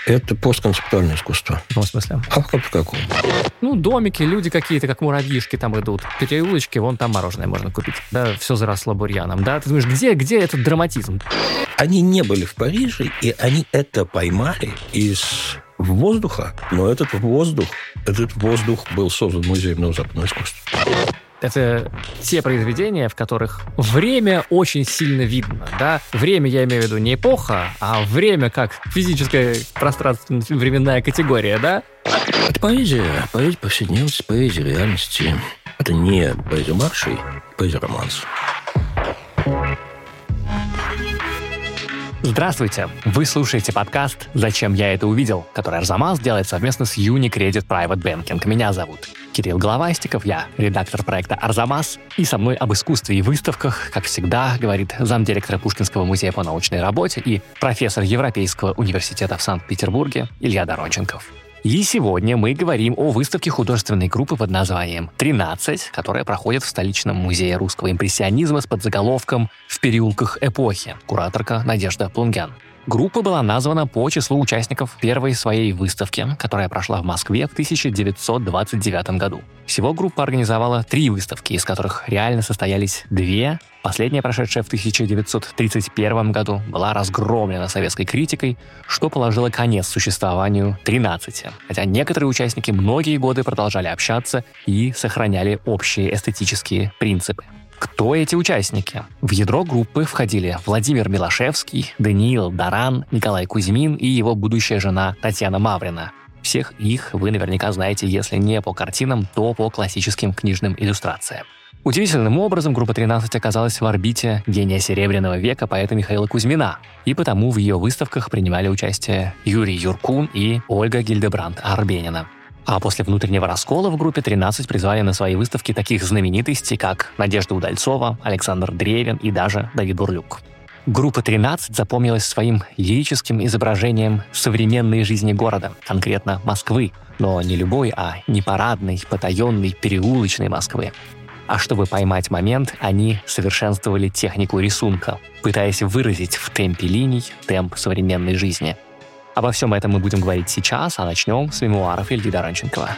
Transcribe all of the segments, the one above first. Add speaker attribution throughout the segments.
Speaker 1: Это постконцептуальное искусство.
Speaker 2: В каком смысле?
Speaker 1: А в каком?
Speaker 2: Домики, люди какие-то, как муравьишки там идут. Переулочки, вон там мороженое можно купить. Да, все заросло бурьяном. Да, ты думаешь, где этот драматизм?
Speaker 1: Они не были в Париже, и они это поймали из воздуха. Но этот воздух был создан Музеем западного искусства.
Speaker 2: Это те произведения, в которых время очень сильно видно, да? Время, я имею в виду, не эпоха, а время как физическая пространственно-временная категория, да?
Speaker 1: Это поэзия повседневности, поэзия реальности. Это не поэзия маршей, поэзия романса.
Speaker 2: Здравствуйте! Вы слушаете подкаст «Зачем я это увидел?», который Арзамас делает совместно с UniCredit Private Banking. Меня зовут Кирилл Головастиков, я редактор проекта «Арзамас», и со мной об искусстве и выставках, как всегда, говорит замдиректора Пушкинского музея по научной работе и профессор Европейского университета в Санкт-Петербурге Илья Доронченков. И сегодня мы говорим о выставке художественной группы под названием «13», которая проходит в столичном музее русского импрессионизма с подзаголовком «В переулках эпохи». Кураторка Надежда Плунгян. Группа была названа по числу участников первой своей выставки, которая прошла в Москве в 1929 году. Всего группа организовала 3 выставки, из которых реально состоялись 2. Последняя, прошедшая в 1931 году, была разгромлена советской критикой, что положило конец существованию 13. Хотя некоторые участники многие годы продолжали общаться и сохраняли общие эстетические принципы. Кто эти участники? В ядро группы входили Владимир Милошевский, Даниил Даран, Николай Кузьмин и его будущая жена Татьяна Маврина. Всех их вы наверняка знаете, если не по картинам, то по классическим книжным иллюстрациям. Удивительным образом группа 13 оказалась в орбите гения Серебряного века поэта Михаила Кузьмина, и потому в ее выставках принимали участие Юрий Юркун и Ольга Гильдебранд-Арбенина. А после внутреннего раскола в группе 13 призвали на свои выставки таких знаменитостей, как Надежда Удальцова, Александр Древин и даже Давид Бурлюк. Группа 13 запомнилась своим лирическим изображением современной жизни города, конкретно Москвы, но не любой, а непарадной, потаенной, переулочной Москвы. А чтобы поймать момент, они совершенствовали технику рисунка, пытаясь выразить в темпе линий темп современной жизни. Обо всем этом мы будем говорить сейчас, а начнем с мемуаров Ильи Доронченкова.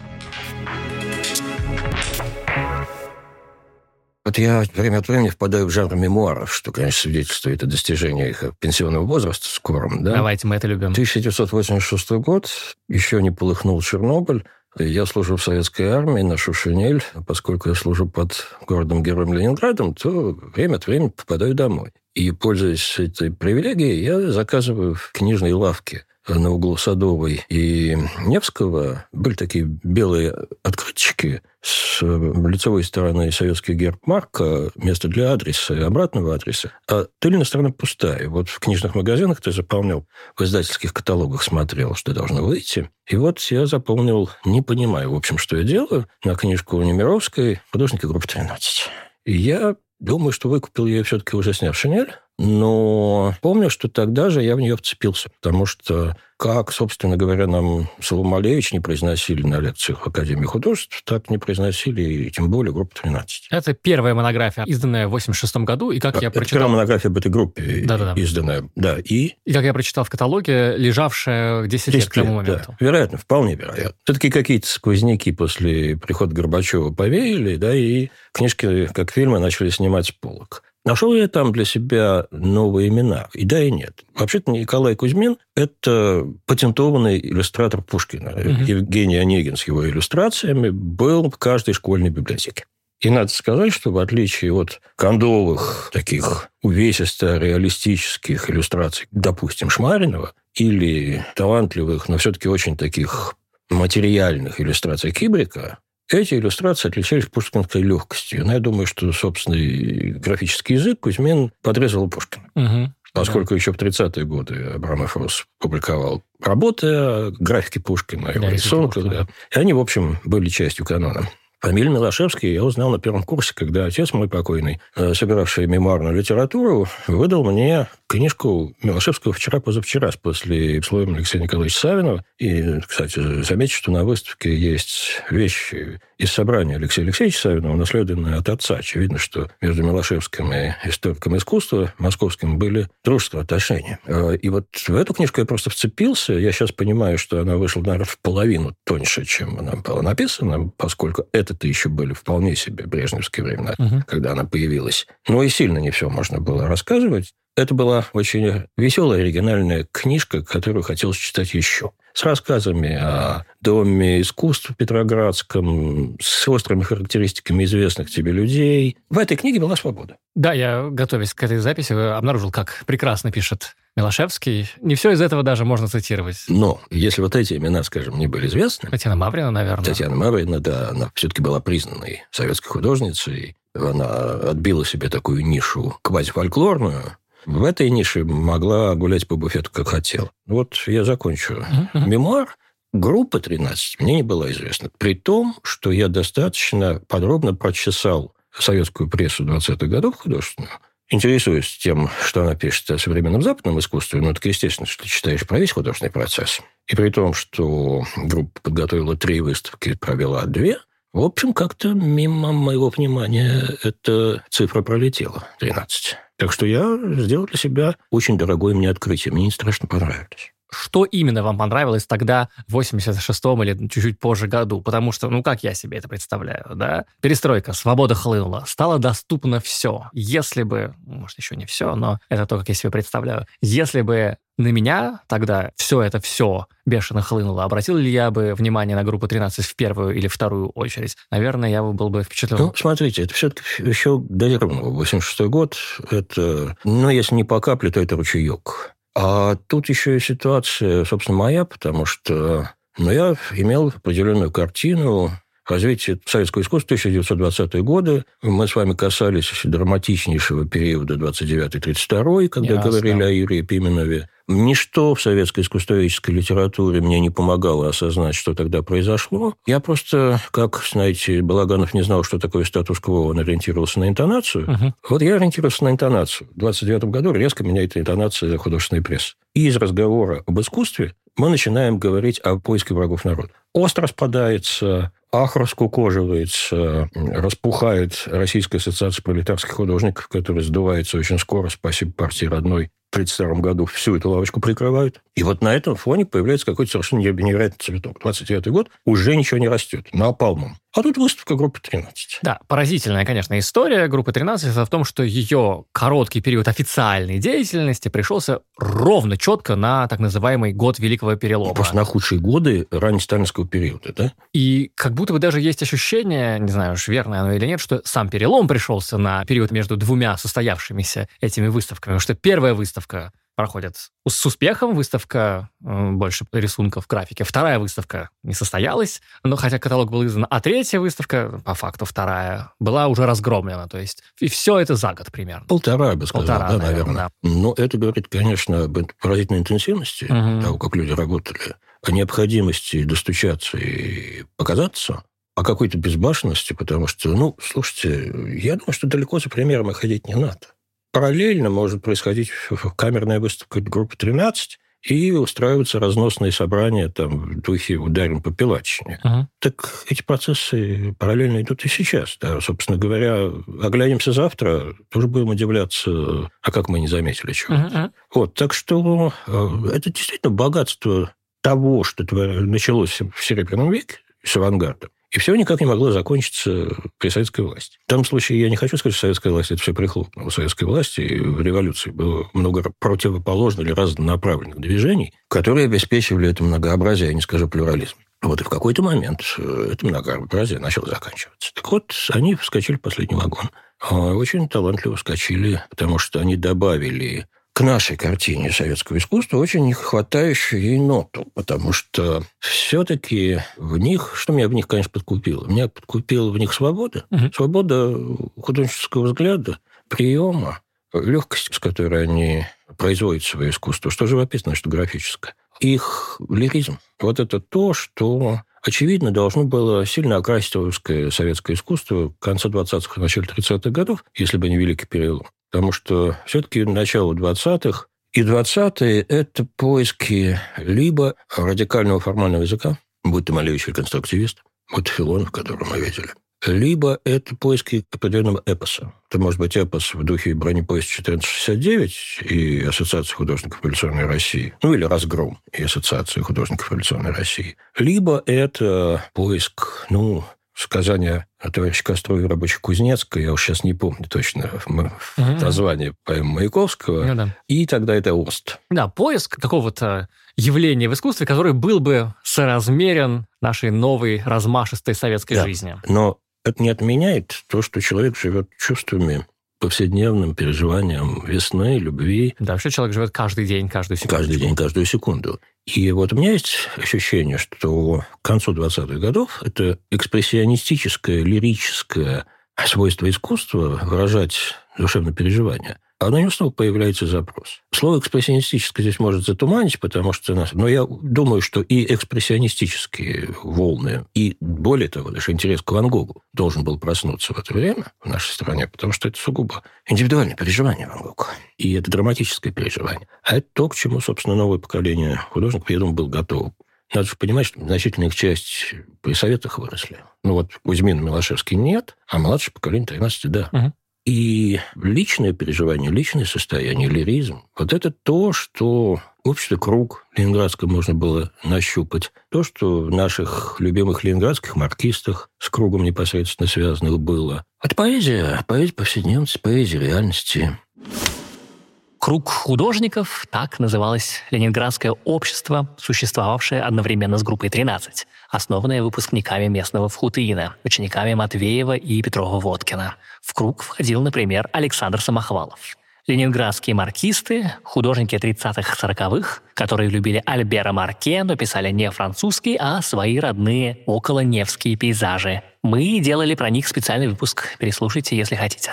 Speaker 1: Вот я время от времени впадаю в жанр мемуаров, что, конечно, свидетельствует о достижении их пенсионного возраста скором. Да?
Speaker 2: Давайте, мы это любим.
Speaker 1: 1986 год, еще не полыхнул Чернобыль. Я служу в советской армии, ношу шинель. Поскольку я служу под городом-героем Ленинградом, то время от времени попадаю домой. И, пользуясь этой привилегией, я заказываю в книжной лавке на углу Садовой и Невского. Были такие белые открыточки с лицевой стороны советский герб марка, место для адреса и обратного адреса, а тыльная сторона пустая. Вот в книжных магазинах ты заполнял, в издательских каталогах смотрел, что должно выйти. И вот я заполнил, не понимая, в общем, что я делаю, на книжку Немировской «Художники группы 13». И я думаю, что выкупил я ее все-таки уже сняв шинель, но помню, что тогда же я в нее вцепился, потому что, как, собственно говоря, нам Соломон Малевич не произносили на лекциях в Академии художеств, так не произносили и тем более группа 13.
Speaker 2: Это первая монография, изданная в 1986 году, и как я прочитал...
Speaker 1: Первая монография об этой группе изданная, да, и
Speaker 2: как я прочитал в каталоге, лежавшая 10 лет к тому моменту.
Speaker 1: Да. Вероятно, вполне вероятно. Все-таки какие-то сквозняки после прихода Горбачева повеяли, да, и книжки, как фильмы, начали снимать с полок. Нашел я там для себя новые имена? И да, и нет. Вообще-то Николай Кузьмин – это патентованный иллюстратор Пушкина. Евгений Онегин с его иллюстрациями был в каждой школьной библиотеке. И надо сказать, что в отличие от кондовых, таких увесисто-реалистических иллюстраций, допустим, Шмаринова, или талантливых, но все-таки очень таких материальных иллюстраций Кибрика, эти иллюстрации отличались пушкинской легкостью. Но я думаю, что собственный графический язык Кузьмин подрезал Пушкина. Поскольку еще в 30-е годы Абрамов Росс публиковал работы о графике Пушкина, его рисунках. Да. И они, в общем, были частью канона. Фамилию Милошевский я узнал на первом курсе, когда отец мой покойный, собиравший мемуарную литературу, выдал мне книжку Милошевского «Вчера-позавчера» после слоем Алексея Николаевича Савинова. И, кстати, заметьте, что на выставке есть вещи из собрания Алексея Алексеевича Савинова, унаследованные от отца. Очевидно, что между Милошевским и историком искусства московским были дружеские отношения. И вот в эту книжку я просто вцепился. Я сейчас понимаю, что она вышла, наверное, в половину тоньше, чем она была написана, поскольку это-то еще были вполне себе брежневские времена, когда она появилась. Но и сильно не все можно было рассказывать. Это была очень веселая, оригинальная книжка, которую хотелось читать еще. С рассказами о Доме искусств Петроградском, с острыми характеристиками известных тебе людей. В этой книге была свобода.
Speaker 2: Да, я, готовясь к этой записи, обнаружил, как прекрасно пишет Милошевский. Не все из этого даже можно цитировать.
Speaker 1: Но если вот эти имена, скажем, не были известны...
Speaker 2: Татьяна Маврина, наверное.
Speaker 1: Татьяна Маврина, да, она все-таки была признанной советской художницей. Она отбила себе такую нишу квазифольклорную. В этой нише могла гулять по буфету, как хотела. Вот я закончу. Мемуар группы 13 мне не была известна. При том, что я достаточно подробно прочесал советскую прессу 20-х годов художественную, интересуюсь тем, что она пишет о современном западном искусстве, ну, так естественно, что ты читаешь про весь художественный процесс. И при том, что группа подготовила 3 выставки, провела 2, в общем, как-то мимо моего внимания эта цифра пролетела, 13. Так что я сделал для себя очень дорогое мне открытие. Мне не страшно понравилось.
Speaker 2: Что именно вам понравилось тогда, в 86-м или чуть-чуть позже году? Потому что, ну, как я себе это представляю, да? Перестройка, свобода хлынула, стало доступно все. Если бы, может, еще не все, но это то, как я себе представляю. Если бы на меня тогда все бешено хлынуло, обратил ли я бы внимание на группу 13 в первую или вторую очередь? Наверное, я был бы впечатлен.
Speaker 1: Ну, смотрите, это все-таки еще дозировано. 86-й год, это, ну, если не по капле, то это ручеек. А тут еще и ситуация, собственно, моя, потому что я имел определенную картину развития советского искусства 1920-е годы. Мы с вами касались драматичнейшего периода 29-32, когда говорили о Юрии Пименове. Ничто в советской искусствоведческой литературе мне не помогало осознать, что тогда произошло. Я просто, как, знаете, Балаганов не знал, что такое статус-кво, он ориентировался на интонацию. Вот я ориентировался на интонацию. В 29 году резко меняет интонация художественной прессы. И из разговора об искусстве мы начинаем говорить о поиске врагов народа. Остро спадается, раскукоживается, распухает Российская ассоциация пролетарских художников, которая сдувается очень скоро, спасибо партии родной. В 1932 году всю эту лавочку прикрывают. И вот на этом фоне появляется какой-то совершенно невероятный цветок. 29-й год уже ничего не растет. Напалмом. А тут выставка группы 13.
Speaker 2: Да, поразительная, конечно, история группы 13 в том, что ее короткий период официальной деятельности пришелся ровно четко на так называемый год Великого Перелома.
Speaker 1: Просто на худшие годы раннесталинского периода, да?
Speaker 2: И как будто бы даже есть ощущение, не знаю уж, верно оно или нет, что сам перелом пришелся на период между двумя состоявшимися этими выставками. Потому что первая выставка проходит с успехом, выставка больше рисунков, графики. Вторая выставка не состоялась, но хотя каталог был издан, а третья выставка, по факту вторая, была уже разгромлена. То есть и все это за год примерно.
Speaker 1: Полтора, я бы сказал, наверное. Да. Но это говорит, конечно, об поразительной интенсивности того, как люди работали, о необходимости достучаться и показаться, о какой-то безбашенности, потому что, слушайте, я думаю, что далеко за примером ходить не надо. Параллельно может происходить камерная выставка группы 13 и устраиваются разносные собрания там, в духе «ударим по пилатчине». Так эти процессы параллельно идут и сейчас. Да. Собственно говоря, оглянемся завтра, тоже будем удивляться, а как мы не заметили чего-то. Вот, так что это действительно богатство того, что началось в Серебряном веке с авангарда. И все никак не могло закончиться при советской власти. В данном случае я не хочу сказать, что советская власть – это все прихлопнуло. У советской власти в революции было много противоположных или разнонаправленных движений, которые обеспечивали это многообразие, я не скажу плюрализм. Вот и в какой-то момент это многообразие начало заканчиваться. Так вот, они вскочили в последний вагон. Очень талантливо вскочили, потому что они добавили к нашей картине советского искусства очень не хватающую ей ноту, потому что все-таки в них, что меня в них, конечно, подкупило? Меня подкупила в них свобода. Свобода художественского взгляда, приема, легкость, с которой они производят свое искусство, что живописное, что графическое. Их лиризм. Вот это то, что очевидно, должно было сильно окрасить русское советское искусство конца 20-х и начала 30-х годов, если бы не Великий перелом. Потому что все-таки начало 20-х и 20-е – это поиски либо радикального формального языка, будь то Малевич или конструктивист, будь то Филонов, которого мы видели, либо это поиски определенного эпоса. Это может быть эпос в духе «Бронепоезд 1469» и Ассоциации художников революционной России, ну или «Разгром» и Ассоциации художников революционной России. Либо это поиск, сказания товарища Кострова и рабочей Кузнецкой, я уж сейчас не помню точно название поэмы Маяковского, и тогда это Ост.
Speaker 2: Да, поиск какого-то явления в искусстве, который был бы соразмерен нашей новой размашистой советской жизни.
Speaker 1: Но это не отменяет то, что человек живет чувствами, повседневным переживанием весны, любви.
Speaker 2: Да, вообще человек живет каждый день, каждую секунду.
Speaker 1: Каждый день, каждую секунду. И вот у меня есть ощущение, что к концу 20-х годов это экспрессионистическое, лирическое свойство искусства выражать душевное переживание, а на него снова появляется запрос. Слово «экспрессионистическое» здесь может затуманить, потому что... Но я думаю, что и экспрессионистические волны, и, более того, даже интерес к Ван Гогу должен был проснуться в это время в нашей стране, потому что это сугубо индивидуальное переживание Ван Гога. И это драматическое переживание. А это то, к чему, собственно, новое поколение художников, я думаю, было готово. Надо же понимать, что значительная их часть при советах выросли. Кузьмин и Милошевский нет, а младшее поколение 13, да. И личное переживание, личное состояние, лиризм – вот это то, что в обществе «Круг» ленинградском можно было нащупать. То, что в наших любимых ленинградских маркистах с «Кругом» непосредственно связанных было. Это поэзия повседневности, поэзия реальности.
Speaker 2: «Круг художников» – так называлось ленинградское общество, существовавшее одновременно с группой «13», основанное выпускниками местного ВХУТИИНа, учениками Матвеева и Петрова-Водкина. В круг входил, например, Александр Самохвалов. Ленинградские маркисты, художники 30-х-40-х, которые любили Альбера Марке, но писали не французский, а свои родные околоневские пейзажи. Мы делали про них специальный выпуск. Переслушайте, если хотите.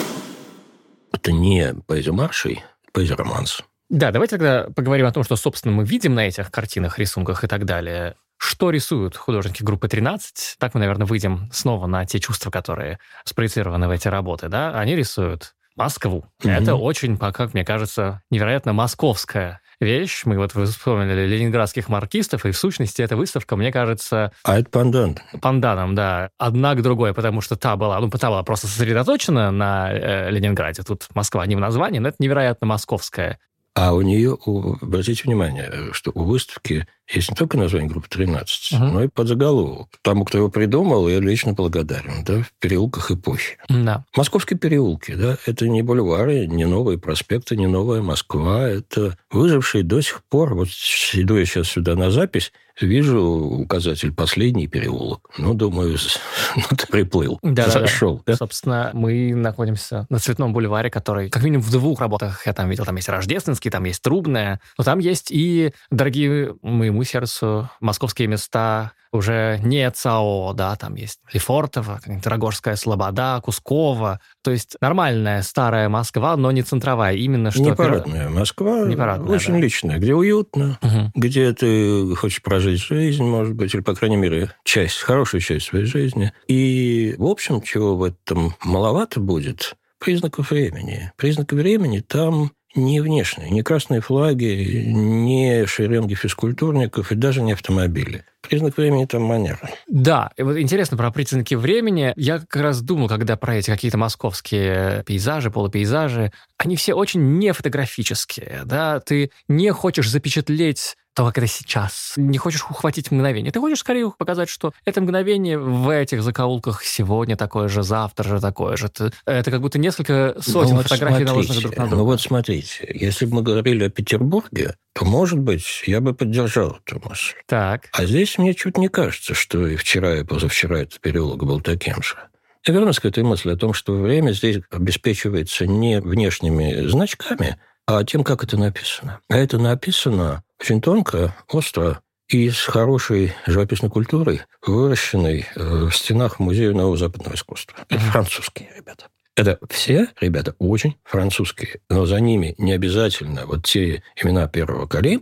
Speaker 1: Это не поэзия маршей, поэзия романс.
Speaker 2: Да, давайте тогда поговорим о том, что, собственно, мы видим на этих картинах, рисунках и так далее. Что рисуют художники группы 13? Так мы, наверное, выйдем снова на те чувства, которые спроецированы в эти работы. Да? Они рисуют Москву. Это очень, как мне кажется, невероятно московская вещь. Мы вы вспомнили ленинградских маркистов, и в сущности эта выставка, мне кажется...
Speaker 1: А это пандан.
Speaker 2: Панданом, да. Одна к другой, потому что та была просто сосредоточена на Ленинграде. Тут Москва не в названии, но это невероятно московская.
Speaker 1: А у нее, обратите внимание, что у выставки есть не только название группы 13, но и подзаголовок. Тому, кто его придумал, я лично благодарен, да, в переулках эпохи.
Speaker 2: Да.
Speaker 1: Московские переулки, да, это не бульвары, не новые проспекты, не новая Москва, это выжившие до сих пор, иду я сейчас сюда на запись, вижу указатель «Последний переулок». Думаю, ты приплыл, зашел. Да?
Speaker 2: Собственно, мы находимся на Цветном бульваре, который, как минимум, в 2 работах я там видел. Там есть Рождественский, там есть Трубная, но там есть и, дорогие моему сердцу, московские места уже не ЦАО, да, там есть Лефортово, Рогожская Слобода, Кусково. То есть нормальная старая Москва, но не центровая. Именно что...
Speaker 1: Непарадная Москва, очень личная, где уютно, где ты хочешь прожить жизнь, может быть, или, по крайней мере, хорошую часть своей жизни. И, в общем, чего в этом маловато будет, признаков времени. Признаки времени там... не внешние, не красные флаги, не шеренги физкультурников и даже не автомобили. Признак времени там манера.
Speaker 2: Да, и интересно про признаки времени. Я как раз думал, когда про эти какие-то московские пейзажи, полупейзажи, они все очень не фотографические, да, ты не хочешь запечатлеть то, как это сейчас. Не хочешь ухватить мгновение. Ты хочешь скорее показать, что это мгновение в этих закоулках сегодня такое же, завтра же такое же. Это как будто несколько сотен фотографий наложенных друг на друга.
Speaker 1: Смотрите, если бы мы говорили о Петербурге, то, может быть, я бы поддержал эту мысль.
Speaker 2: Так.
Speaker 1: А здесь мне чуть не кажется, что и вчера, и позавчера этот переулок был таким же. Я вернусь к этой мысли о том, что время здесь обеспечивается не внешними значками, а тем, как это написано. А это написано очень тонко, остро и с хорошей живописной культурой, выращенной в стенах Музея нового западного искусства. Это французские ребята. Это все ребята очень французские, но за ними не обязательно вот те имена первого калибра,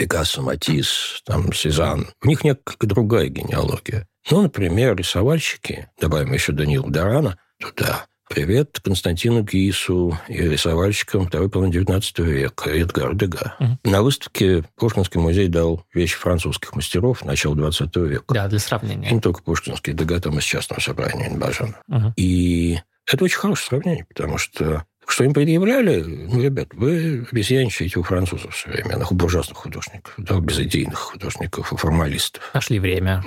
Speaker 1: Пикассо, Матисс, там, Сезанн. У них несколько другая генеалогия. Ну, например, рисовальщики, добавим еще Даниила Дорана туда. Привет Константину Гийсу и рисовальщикам второй половины XIX века, Эдгару Дега. На выставке Пушкинский музей дал вещи французских мастеров начала XX века.
Speaker 2: Да, для сравнения.
Speaker 1: И не только Пушкинский, Дега там из частного собрания Инбажана. И это очень хорошее сравнение, потому что им предъявляли, ребят, вы обезьяничаете у французов современных, у буржуазных художников, да, у безыдейных художников, у формалистов.
Speaker 2: Нашли время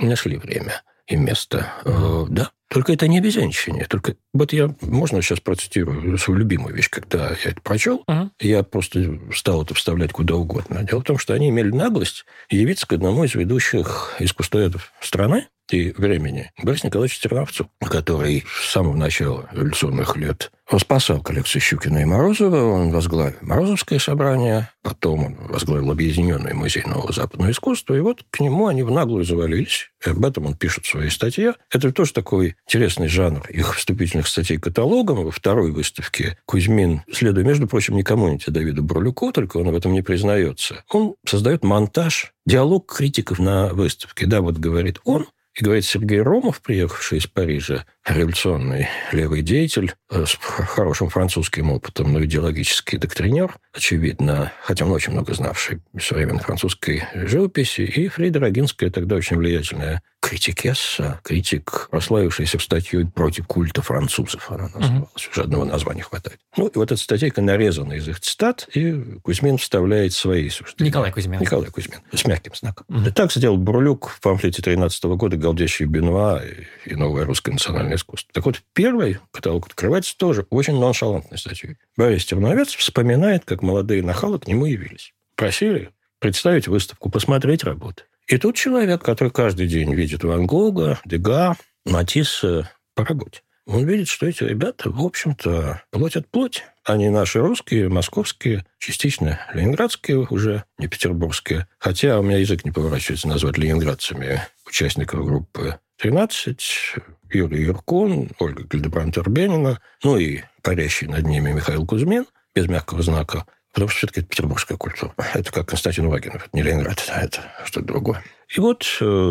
Speaker 1: И место. Да. Только это не обезьяничание. Только вот можно сейчас процитирую свою любимую вещь, когда я это прочел, я просто стал это вставлять куда угодно. Дело в том, что они имели наглость явиться к одному из ведущих искусствоведов страны и времени, Борису Николаевичу Терновцу, который с самого начала революционных лет он спасал коллекцию Щукина и Морозова, он возглавил Морозовское собрание, потом он возглавил Объединенный музей нового западного искусства, и вот к нему они в наглую завалились, и об этом он пишет в своей статье. Это тоже такой интересный жанр их вступительных статей каталогом. Во второй выставке Кузьмин, следуя, между прочим, не коммуните Давиду Бурлюку, только он об этом не признается, он создает монтаж, диалог критиков на выставке. Да, вот говорит он, и говорит Сергей Ромов, приехавший из Парижа, революционный левый деятель с хорошим французским опытом, но идеологический доктринер, очевидно, хотя он очень много знавший современной французской живописи, и Фрида Рогинская, тогда очень влиятельная критикесса, критик, прославившаяся статьей против культа французов, она называлась, уже одного названия хватает. И вот эта статейка нарезана из их цитат, и Кузьмин вставляет свои суждения.
Speaker 2: Николай Кузьмин, с
Speaker 1: мягким знаком. И так сделал Бурлюк в памфлете 13 года «Галдящий Бенуа» и «Новое русское национальное искусство». Так вот, первый каталог открывается тоже очень ноншалантной статьей. Борис Терновец вспоминает, как молодые нахалы к нему явились. Просили представить выставку, посмотреть работы. И тут человек, который каждый день видит Ван Гога, Дега, Матисса по работе. Он видит, что эти ребята, в общем-то, плоть от плоти. Они наши русские, московские, частично ленинградские уже, не петербургские. Хотя у меня язык не поворачивается назвать ленинградцами участников группы 13, Юрий Юркун, Ольга Гильдебранд-Турбенина, и парящий над ними Михаил Кузьмин, без мягкого знака. Потому что все-таки это петербургская культура. Это как Константин Вагинов. Это не Ленинград, это что-то другое. И вот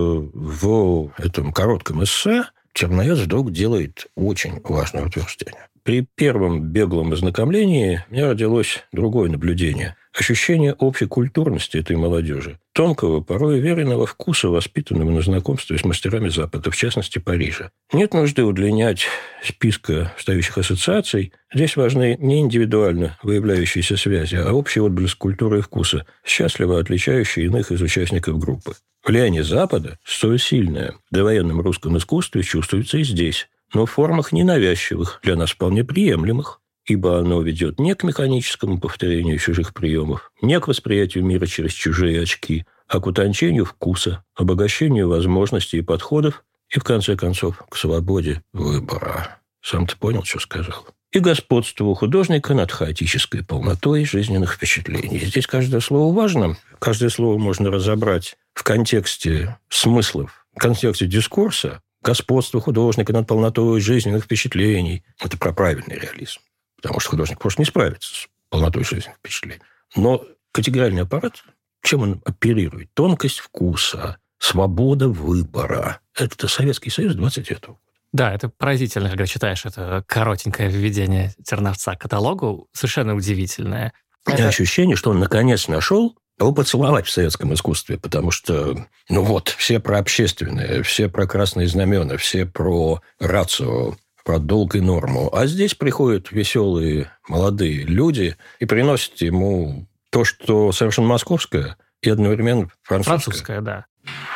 Speaker 1: в этом коротком эссе Терновец вдруг делает очень важное утверждение. При первом беглом ознакомлении у меня родилось другое наблюдение. Ощущение общей культурности этой молодежи. Тонкого, порой уверенного вкуса, воспитанного на знакомстве с мастерами Запада, в частности, Парижа. Нет нужды удлинять списка встающих ассоциаций. Здесь важны не индивидуально выявляющиеся связи, а общий отблеск культуры и вкуса, счастливо отличающий иных из участников группы. Влияние Запада, столь сильное в довоенном русском искусстве, чувствуется и здесь, но в формах ненавязчивых, для нас вполне приемлемых, ибо оно ведет не к механическому повторению чужих приемов, не к восприятию мира через чужие очки, а к утончению вкуса, обогащению возможностей и подходов и, в конце концов, к свободе выбора. Сам ты понял, что сказал? И господству художника над хаотической полнотой жизненных впечатлений. Здесь каждое слово важно. Каждое слово можно разобрать в контексте смыслов, в контексте дискурса. Господство художника над полнотой жизненных впечатлений. Это про правильный реализм. Потому что художник просто не справится с полнотой жизненных впечатлений. Но категориальный аппарат, чем он оперирует? Тонкость вкуса, свобода выбора. Это Советский Союз 29 года.
Speaker 2: Да, это поразительно, когда читаешь это коротенькое введение Терновца к каталогу. Совершенно удивительное.
Speaker 1: Это ощущение, что он наконец нашел его поцеловать в советском искусстве, потому что, все про общественное, все про красные знамена, все про рацио, про долг и норму. А здесь приходят веселые молодые люди и приносят ему то, что совершенно московское и одновременно французское.
Speaker 2: Французское, да.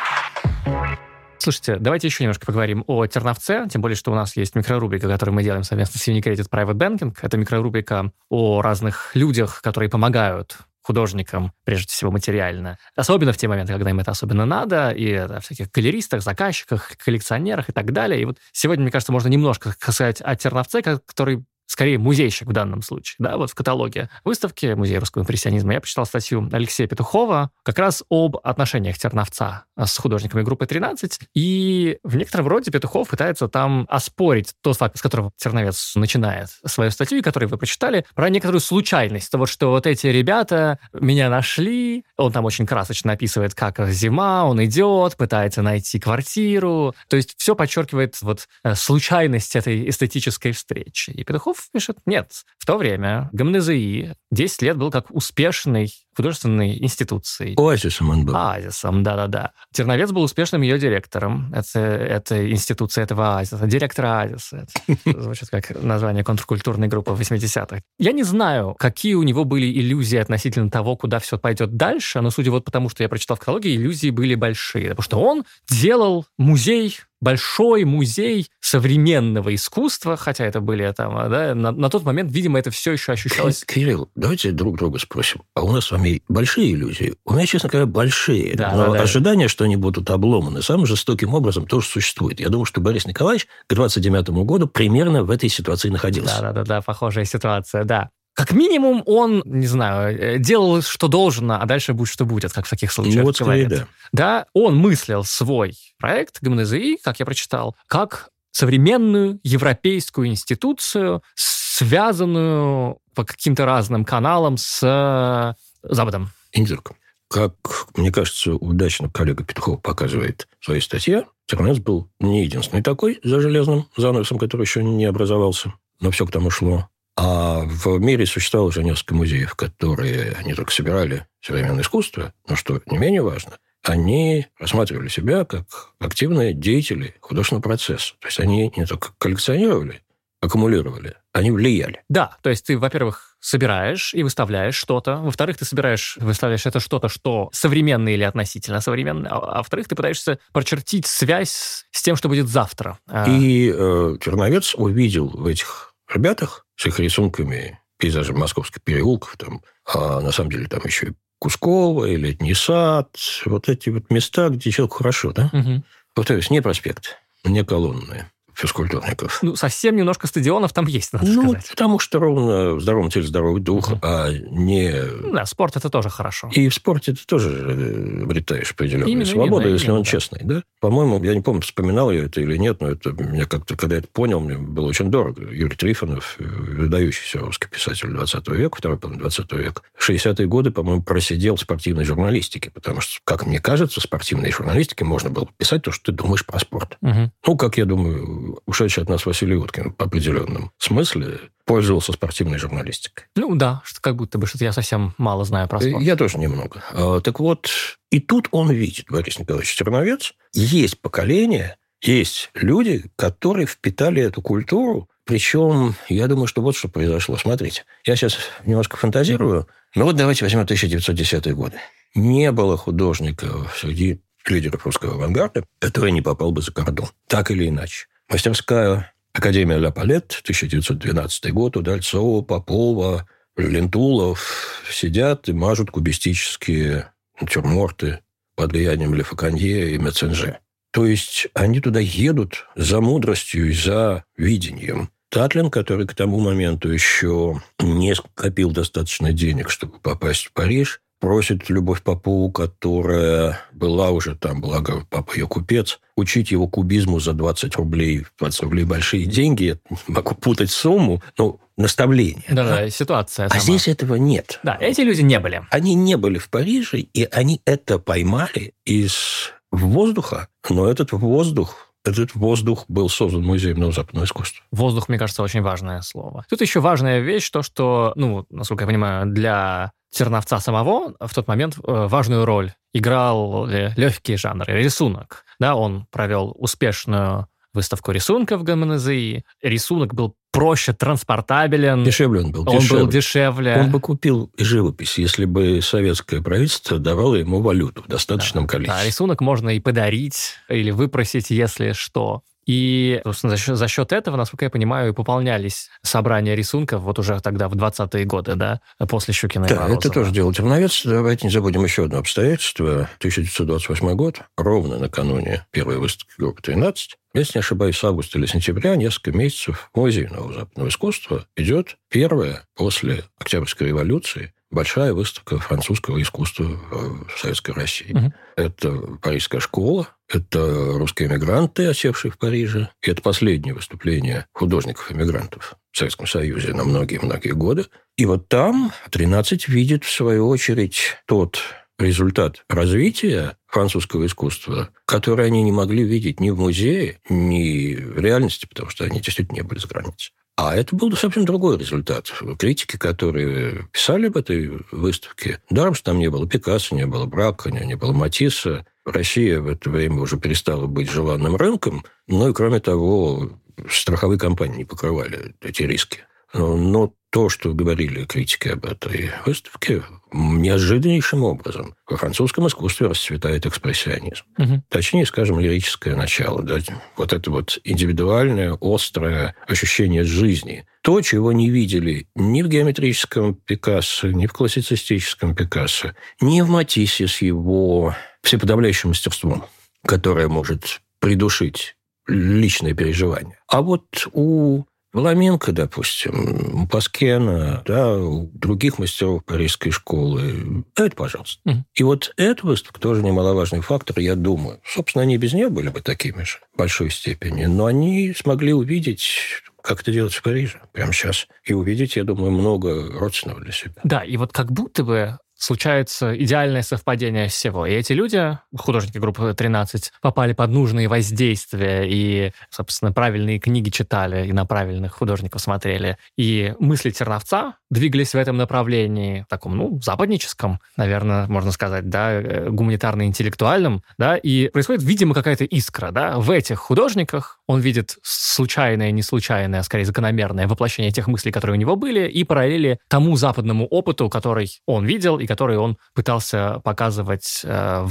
Speaker 2: Слушайте, давайте еще немножко поговорим о Терновце, тем более, что у нас есть микрорубрика, которую мы делаем совместно с Unicredit Private Banking. Это микрорубрика о разных людях, которые помогают художникам, прежде всего, материально. Особенно в те моменты, когда им это особенно надо, и о всяких галеристах, заказчиках, коллекционерах и так далее. И вот сегодня, мне кажется, можно немножко сказать о Терновце, который скорее музейщик в данном случае. Да, вот в каталоге выставки Музея русского импрессионизма я прочитал статью Алексея Петухова как раз об отношениях Терновца с художниками группы 13, и в некотором роде Петухов пытается там оспорить тот факт, с которого Терновец начинает свою статью, и который вы прочитали, про некоторую случайность того, что вот эти ребята меня нашли, он там очень красочно описывает, как зима, он идет, пытается найти квартиру, то есть все подчеркивает вот случайность этой эстетической встречи. И Петухов пишет, нет, в то время ГМНЗИ 10 лет был как успешной художественной институцией.
Speaker 1: Оазисом он был.
Speaker 2: Оазисом, да-да-да. Терновец был успешным ее директором. Это институция этого оазиса. Директор оазиса. Это звучит как название контркультурной группы в 80-х. Я не знаю, какие у него были иллюзии относительно того, куда все пойдет дальше, но судя вот потому, что я прочитал в каталоге, иллюзии были большие. Потому что он делал музей, большой музей современного искусства, хотя это были там, да, на тот момент, видимо, это все еще ощущалось.
Speaker 1: Кирилл, давайте друг друга спросим. А у нас с вами большие иллюзии? У меня, честно говоря, большие.
Speaker 2: Да,
Speaker 1: но
Speaker 2: да.
Speaker 1: ожидание, что они будут обломаны самым жестоким образом, тоже существует. Я думаю, что Борис Николаевич к 29 году примерно в этой ситуации находился.
Speaker 2: Да, похожая ситуация, да. Как минимум, он, не знаю, делал, что должно, а дальше будет, что будет, как в таких случаях.
Speaker 1: Ну, вот скорее, да.
Speaker 2: Да, он мыслил свой проект ГМНЗИ, как я прочитал, как современную европейскую институцию, связанную по каким-то разным каналам с Западом.
Speaker 1: Индирка. Как, мне кажется, удачно коллега Петухов показывает в своей статье, Терновец был не единственный такой за железным занавесом, который еще не образовался, но все к тому шло. А в мире существовало уже несколько музеев, которые не только собирали современное искусство, но, что не менее важно, они рассматривали себя как активные деятели художественного процесса. То есть они не только коллекционировали, аккумулировали, они влияли.
Speaker 2: Да, то есть ты, во-первых, собираешь и выставляешь что-то. Во-вторых, ты выставляешь это что-то, что современное или относительно современное. А во-вторых, ты пытаешься прочертить связь с тем, что будет завтра.
Speaker 1: И Терновец увидел в этих ребятах с их рисунками пейзажи московских переулков, там, а на самом деле там еще и Кусково, и Летний сад, вот эти вот места, где человеку хорошо, да?
Speaker 2: Угу.
Speaker 1: Повторюсь, не проспект, не колонны физкультурников.
Speaker 2: Ну, совсем немножко стадионов там есть, надо сказать.
Speaker 1: Потому что ровно в здоровом теле здоровый дух, а не...
Speaker 2: Да, спорт – это тоже хорошо.
Speaker 1: И в спорте ты тоже обретаешь определенную свободу, если он честный, да? По-моему, я не помню, вспоминал я это или нет, но это меня как-то, когда я это понял, мне было очень дорого. Юрий Трифонов, выдающийся русский писатель 20 века, второй половины 20 века, в 60-е годы, по-моему, просидел в спортивной журналистике, потому что, как мне кажется, в спортивной журналистике можно было писать то, что ты думаешь про спорт.
Speaker 2: Угу.
Speaker 1: Ну, как я думаю, ушедший от нас Василий Уткин в определенном смысле пользовался спортивной журналистикой.
Speaker 2: Ну да, что как будто бы, что я совсем мало знаю про спорт.
Speaker 1: Я тоже немного. Так вот, и тут он видит, Борис Николаевич Терновец, есть поколение, есть люди, которые впитали эту культуру, причем, я думаю, что вот что произошло. Смотрите, я сейчас немножко фантазирую, но вот давайте возьмем 1910-е годы. Не было художника среди лидеров русского авангарда, который не попал бы за кордон. Так или иначе. Мастерская Академия Ля Палет, 1912 год, Удальцова, Попова, Лентулов сидят и мажут кубистические натюрморты под влиянием Ле Факонье и Меценже. То есть они туда едут за мудростью и за видением. Татлин, который к тому моменту еще не скопил достаточно денег, чтобы попасть в Париж, просит Любовь Попову, которая была уже там, благо папа ее купец, учить его кубизму за 20 рублей. 20 рублей большие деньги, я не могу путать сумму, но наставление.
Speaker 2: Да, ситуация сама.
Speaker 1: А здесь этого нет.
Speaker 2: Да, эти люди не были.
Speaker 1: Они не были в Париже, и они это поймали из воздуха, но этот воздух был создан Музеем новозападного искусства.
Speaker 2: Воздух, мне кажется, очень важное слово. Тут еще важная вещь, то, что, насколько я понимаю, для Терновца самого в тот момент важную роль играл легкий жанр, рисунок. Да, он провел успешную выставку рисунков в ГМНЗИ. Рисунок был проще, транспортабелен.
Speaker 1: Дешевле он был.
Speaker 2: Он был дешевле.
Speaker 1: Он бы купил живопись, если бы советское правительство давало ему валюту в достаточном количестве.
Speaker 2: Да, рисунок можно и подарить, или выпросить, если что. И, собственно, за счет этого, насколько я понимаю, и пополнялись собрания рисунков вот уже тогда в 20-е годы, да, после Щукина и Морозова.
Speaker 1: Да, это тоже делал Терновец. Давайте не забудем еще одно обстоятельство. 1928 год, ровно накануне первой выставки группы 13, если не ошибаюсь, с августа или сентября, несколько месяцев в Музее нового западного искусства идет первая после Октябрьской революции большая выставка французского искусства в Советской России. Угу. Это Парижская школа, это русские эмигранты, осевшие в Париже, и это последнее выступление художников-эмигрантов в Советском Союзе на многие-многие годы. И вот там 13 видит, в свою очередь, тот результат развития французского искусства, который они не могли видеть ни в музее, ни в реальности, потому что они действительно не были за границей. А это был совсем другой результат. Критики, которые писали об этой выставке, даром, что там не было Пикассо, не было Брака, не было Матисса, Россия в это время уже перестала быть желанным рынком, ну и, кроме того, страховые компании не покрывали эти риски. Но то, что говорили критики об этой выставке, неожиданнейшим образом во французском искусстве расцветает экспрессионизм. Угу. Точнее, скажем, лирическое начало. Да? Вот это вот индивидуальное, острое ощущение жизни. То, чего не видели ни в геометрическом Пикассо, ни в классицистическом Пикассо, ни в Матиссе с его всеподавляющим мастерством, которое может придушить личные переживания. А вот у Воломенко, допустим, у Паскена, да, у других мастеров парижской школы. Это, пожалуйста. Угу. И вот эта выставка тоже немаловажный фактор, я думаю. Собственно, они без нее были бы такими же в большой степени, но они смогли увидеть, как это делать в Париже прямо сейчас. И увидеть, я думаю, много родственного для себя.
Speaker 2: Да, и вот как будто бы случается идеальное совпадение всего. И эти люди, художники группы 13, попали под нужные воздействия и, собственно, правильные книги читали и на правильных художников смотрели. И мысли Терновца двигались в этом направлении, таком, западническом, наверное, можно сказать, да, гуманитарно-интеллектуальном, да, и происходит, видимо, какая-то искра, да, в этих художниках. Он видит случайное, не случайное, а скорее закономерное воплощение тех мыслей, которые у него были, и параллели тому западному опыту, который он видел и который он пытался показывать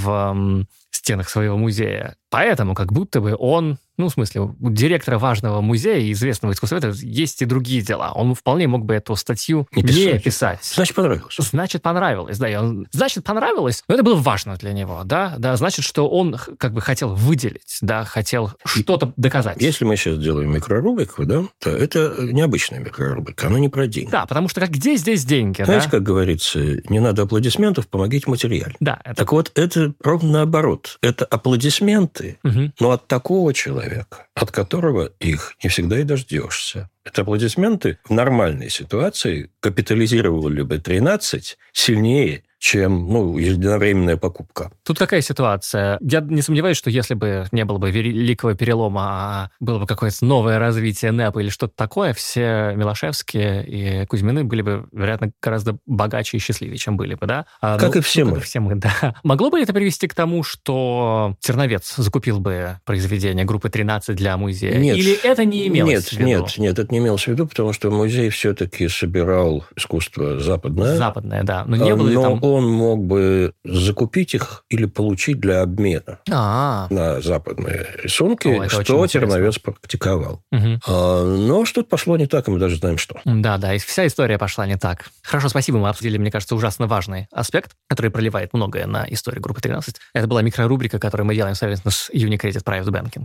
Speaker 2: в стенах своего музея. Поэтому как будто бы он, в смысле, у директора важного музея и известного искусствоведа есть и другие дела. Он вполне мог бы эту статью не писать.
Speaker 1: Значит, понравилось.
Speaker 2: Значит, понравилось, да. Значит, понравилось, но это было важно для него, да. Значит, что он как бы хотел выделить, да, хотел что-то доказать.
Speaker 1: Если мы сейчас делаем микрорубрику, да, то это необычная микрорубрика, она не про деньги.
Speaker 2: Да, потому что где здесь деньги,
Speaker 1: знаете, как говорится, не надо аплодисментов, помогите материально.
Speaker 2: Да.
Speaker 1: Так вот, это ровно наоборот. Это аплодисменты, но от такого человека, от которого их не всегда и дождешься. Это аплодисменты в нормальной ситуации капитализировали бы 13 сильнее, чем единовременная покупка.
Speaker 2: Тут какая ситуация? Я не сомневаюсь, что если бы не было бы великого перелома, а было бы какое-то новое развитие НЭПа или что-то такое, все Милошевские и Кузьмины были бы, вероятно, гораздо богаче и счастливее, чем были бы, да?
Speaker 1: Как и все мы.
Speaker 2: Как и все мы, да. Могло бы это привести к тому, что Терновец закупил бы произведение группы 13 для музея?
Speaker 1: Нет.
Speaker 2: Или это не имелось в виду?
Speaker 1: Нет, это не имелось в виду, потому что музей все-таки собирал искусство западное.
Speaker 2: Западное, да. Но не было ли там...
Speaker 1: он мог бы закупить их или получить для обмена на западные рисунки, что Терновец практиковал.
Speaker 2: Угу.
Speaker 1: Но что-то пошло не так, и мы даже знаем, что.
Speaker 2: Да, и вся история пошла не так. Хорошо, спасибо, мы обсудили, мне кажется, ужасно важный аспект, который проливает многое на историю группы 13. Это была микрорубрика, которую мы делаем совместно с Unicredit Private Banking.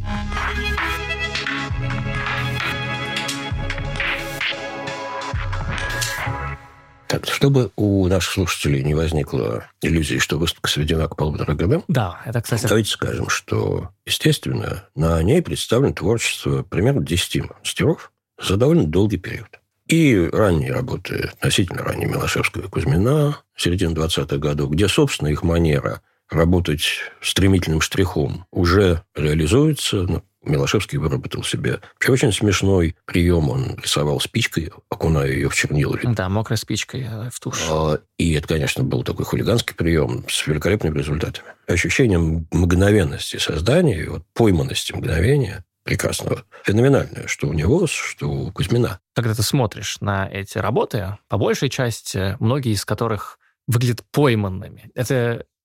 Speaker 1: Так, чтобы у наших слушателей не возникло иллюзии, что выставка сведена к 1,5 годам,
Speaker 2: да, это, кстати...
Speaker 1: давайте скажем, что, естественно, на ней представлено творчество примерно 10 мастеров за довольно долгий период. И ранние работы, относительно ранние Милошевского и Кузьмина, середины 20-х годов, где, собственно, их манера работать стремительным штрихом уже реализуется. Милошевский выработал себе вообще очень смешной прием. Он рисовал спичкой, окуная ее в чернила.
Speaker 2: Да, мокрой спичкой в тушь.
Speaker 1: И это, конечно, был такой хулиганский прием с великолепными результатами. Ощущение мгновенности создания, пойманности мгновения прекрасного, феноменальное, что у него, что у Кузьмина.
Speaker 2: Когда ты смотришь на эти работы, по большей части, многие из которых выглядят пойманными. Это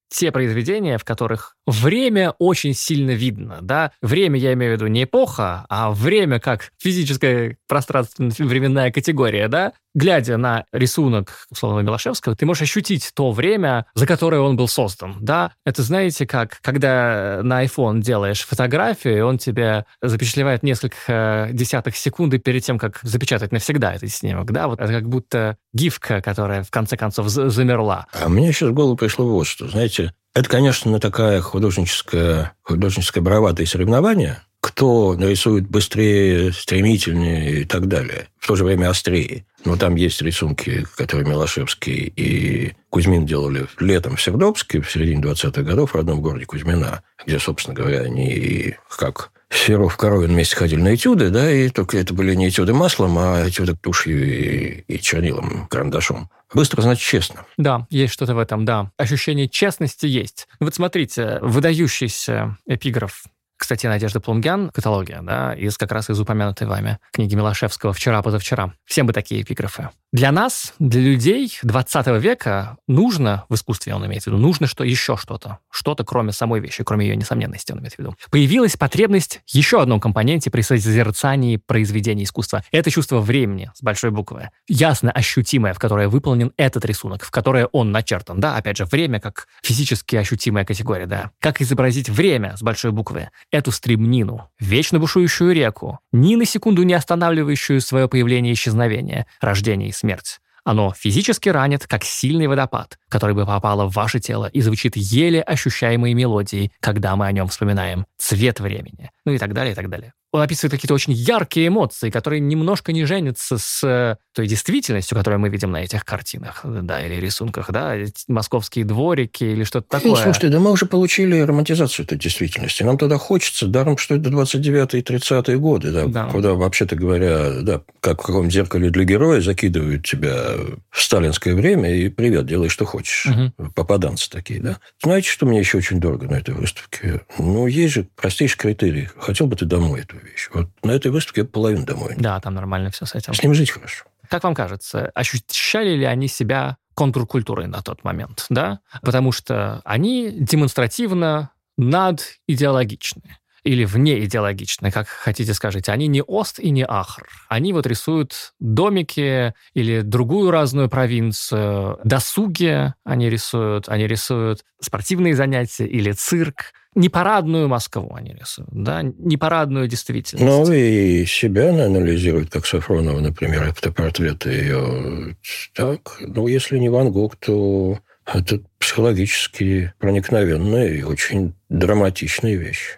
Speaker 2: те произведения, в которых время очень сильно видно, да. Время, я имею в виду не эпоха, а время как физическая пространственно-временная категория, да. Глядя на рисунок, условно, Милошевского, ты можешь ощутить то время, за которое он был создан, да. Это, знаете, как когда на iPhone делаешь фотографию, и он тебе запечатлевает несколько десятых секунды перед тем, как запечатать навсегда этот снимок, да. Вот это как будто гифка, которая в конце концов замерла.
Speaker 1: А мне сейчас в голову пришло вот что, знаете, это, конечно, такая художническое бравада и соревнование, кто нарисует быстрее, стремительнее и так далее, в то же время острее. Но там есть рисунки, которые Милошевский и Кузьмин делали летом в Сердобске в середине 20-х годов в родном городе Кузьмина, где, собственно говоря, они как Серов, Коровин вместе ходили на этюды, да, и только это были не этюды маслом, а этюды тушью и чернилом, карандашом. Быстро, значит, честно.
Speaker 2: Да, есть что-то в этом, да. Ощущение честности есть. Вот смотрите, выдающийся эпиграф, кстати, Надежда Плунгян, «Каталогия», да, как раз из упомянутой вами книги Милошевского «Вчера-позавчера». Всем бы такие эпиграфы. Для нас, для людей 20 века нужно, в искусстве он имеет в виду, нужно еще что-то. Что-то, кроме самой вещи, кроме ее несомненности, он имеет в виду. Появилась потребность еще в одном компоненте при созерцании произведений искусства. Это чувство времени, с большой буквы. Ясно ощутимое, в которое выполнен этот рисунок, в которое он начертан. Да, опять же, время как физически ощутимая категория, да. Как изобразить время, с большой буквы, эту стремнину, вечно бушующую реку, ни на секунду не останавливающую свое появление и исчезновение, рождение и смерть. Оно физически ранит, как сильный водопад, который бы попало в ваше тело и звучит еле ощущаемой мелодией, когда мы о нем вспоминаем. Цвет времени. Ну и так далее, и так далее. Он описывает какие-то очень яркие эмоции, которые немножко не женятся с той действительностью, которую мы видим на этих картинах, да, или рисунках, да, московские дворики или что-то такое.
Speaker 1: Слушайте, да мы уже получили романтизацию этой действительности. Нам тогда хочется, даром, что это 29-е и 30-е годы, да, куда, вообще-то говоря, да, как в каком зеркале для героя закидывают тебя в сталинское время и привет, делай, что хочешь. Угу. Попаданцы такие, да. Знаете, что мне еще очень дорого на этой выставке? Ну, есть же простейший критерий. Хотел бы ты домой эту вещь. Вот на этой выставке я половину домой.
Speaker 2: Да, там нормально все с этим.
Speaker 1: С ним жить хорошо.
Speaker 2: Как вам кажется, ощущали ли они себя контркультурой на тот момент, да? Потому что они демонстративно надидеологичны. Или внеидеологичны, как хотите скажите. Они не Ост и не Ахр. Они вот рисуют домики или другую разную провинцию. Досуги они рисуют спортивные занятия или цирк. Непарадную Москву они рисуют, да? Непарадную действительность.
Speaker 1: Ну, и себя анализируют, как Сафронова, например, автопортреты ее. Так, ну, если не Ван Гог, то это психологически проникновенная и очень драматичная вещь.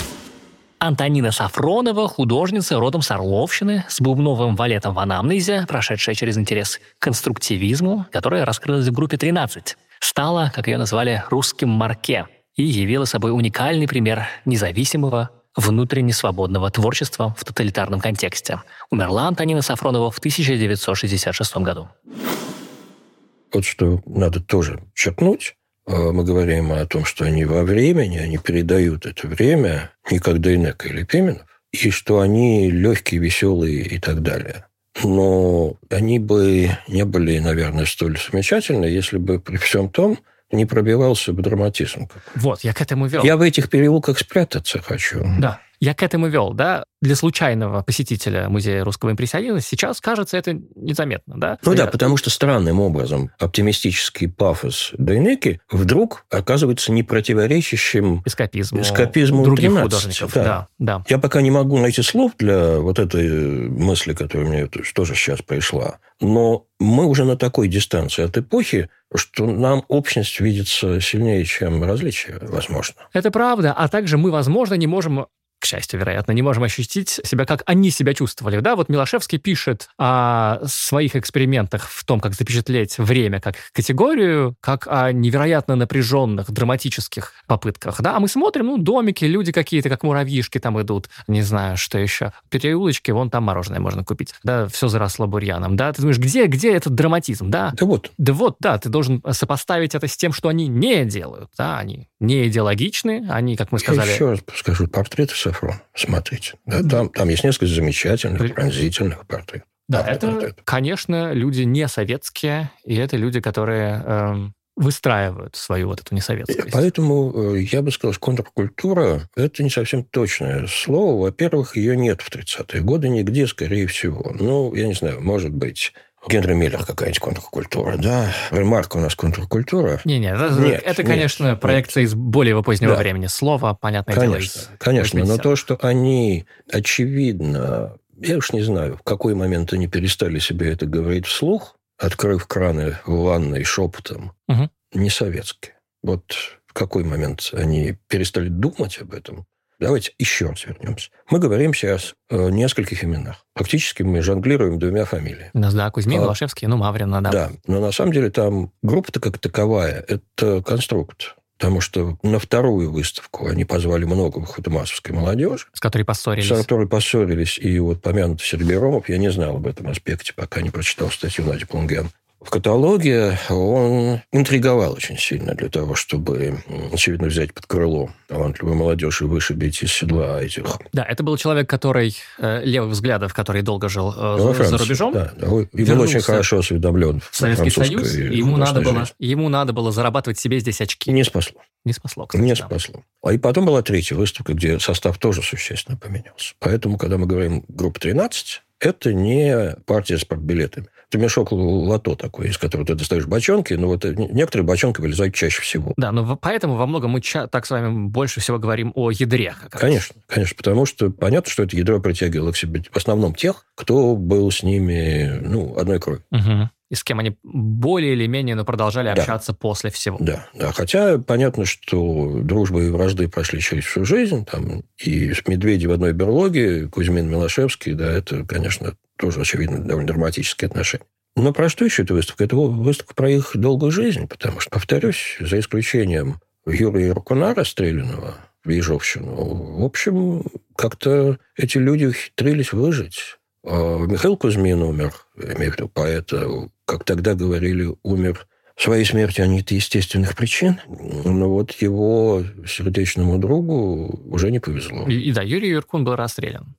Speaker 2: Антонина Сафронова, художница, родом с Орловщины, с бубновым валетом в анамнезе, прошедшая через интерес к конструктивизму, которая раскрылась в группе 13, стала, как ее назвали, русским Марке и явила собой уникальный пример независимого, внутренне свободного творчества в тоталитарном контексте. Умерла Антонина Сафронова в 1966 году.
Speaker 1: Вот что надо тоже подчеркнуть. Мы говорим о том, что они во времени, они передают это время не как Дейнека или Пименов, и что они легкие, веселые и так далее. Но они бы не были, наверное, столь замечательны, если бы при всем том не пробивался бы драматизм.
Speaker 2: Вот, я к этому вел.
Speaker 1: Я в этих переулках спрятаться хочу.
Speaker 2: Да. Я к этому вел, да, для случайного посетителя Музея русского импрессионизма сейчас, кажется, это незаметно, да?
Speaker 1: Ну да, потому что странным образом оптимистический пафос Дейнеки вдруг оказывается не противоречащим эскапизму
Speaker 2: других
Speaker 1: 13.
Speaker 2: Художников. Да.
Speaker 1: Я пока не могу найти слов для вот этой мысли, которая мне тоже сейчас пришла, но мы уже на такой дистанции от эпохи, что нам общность видится сильнее, чем различия, возможно.
Speaker 2: Это правда, а также мы, возможно, не можем... к счастью, вероятно, не можем ощутить себя, как они себя чувствовали. Да, вот Милошевский пишет о своих экспериментах в том, как запечатлеть время как категорию, как о невероятно напряженных, драматических попытках. Да, а мы смотрим, домики, люди какие-то, как муравьишки там идут, не знаю, что еще. Переулочки, вон там мороженое можно купить. Да, все заросло бурьяном. Да, ты думаешь, где этот драматизм? Да, да, ты должен сопоставить это с тем, что они не делают. Да, они не идеологичны, они, как мы сказали...
Speaker 1: Я еще раз скажу, портреты Сафрон, смотрите. Да, там есть несколько замечательных, пронзительных портретов.
Speaker 2: Да, это, конечно, люди не советские, и это люди, которые выстраивают свою вот эту несоветскость.
Speaker 1: Поэтому я бы сказал, что контркультура – это не совсем точное слово. Во-первых, ее нет в 30-е годы нигде, скорее всего. Ну, я не знаю, может быть, Генри Миллер какая-нибудь контркультура, да? Ремарка у нас контркультура.
Speaker 2: Это, конечно, проекция из более позднего времени. Слово, понятное дело.
Speaker 1: Конечно, но то, что они, очевидно, я уж не знаю, в какой момент они перестали себе это говорить вслух, открыв краны в ванной шепотом, не советские. Вот в какой момент они перестали думать об этом. Давайте еще раз вернемся. Мы говорим сейчас о нескольких именах. Практически мы жонглируем двумя фамилиями.
Speaker 2: У нас, да, Кузьмин, Голошевский, Маврина, да.
Speaker 1: Да, но на самом деле там группа-то как таковая – это конструкт. Потому что на вторую выставку они позвали много худомасовской молодежи.
Speaker 2: С которой поссорились.
Speaker 1: С которой поссорились. И вот помянутый Сергей Ромов, я не знал об этом аспекте, пока не прочитал статью Нади Плунген. В каталоге он интриговал очень сильно для того, чтобы, очевидно, взять под крыло талантливую молодежь и вышибить из седла этих.
Speaker 2: Да, это был человек, который левых взглядов, который долго жил за рубежом.
Speaker 1: Да, и был очень хорошо осведомлен в
Speaker 2: Советский Союз. Ему надо было зарабатывать себе здесь очки.
Speaker 1: Не спасло.
Speaker 2: Не спасло, кстати.
Speaker 1: Не спасло. И потом была третья выставка, где состав тоже существенно поменялся. Поэтому, когда мы говорим «Группа 13», это не партия с партбилетами. Это мешок лото такой, из которого ты достаешь бочонки, но вот некоторые бочонки вылезают чаще всего.
Speaker 2: Да, но поэтому во многом мы так с вами больше всего говорим о ядре.
Speaker 1: Конечно, потому что понятно, что это ядро притягивало к себе в основном тех, кто был с ними, одной крови.
Speaker 2: Угу. И с кем они более или менее продолжали общаться после всего.
Speaker 1: Да. Хотя понятно, что дружба и вражды прошли через всю жизнь. Там и медведи в одной берлоге, Кузьмин, Милошевский, да, это, конечно, тоже, очевидно, довольно драматические отношения. Но про что еще эта выставка? Это выставка про их долгую жизнь, потому что, повторюсь, за исключением Юрия Иркуна, расстрелянного в Ежовщину, в общем, как-то эти люди ухитрились выжить. Михаил Кузьмин умер, я имею в виду поэта, как тогда говорили, умер своей смертью от естественных причин. Но вот его сердечному другу уже не повезло.
Speaker 2: И да, Юрий Иркун был расстрелян.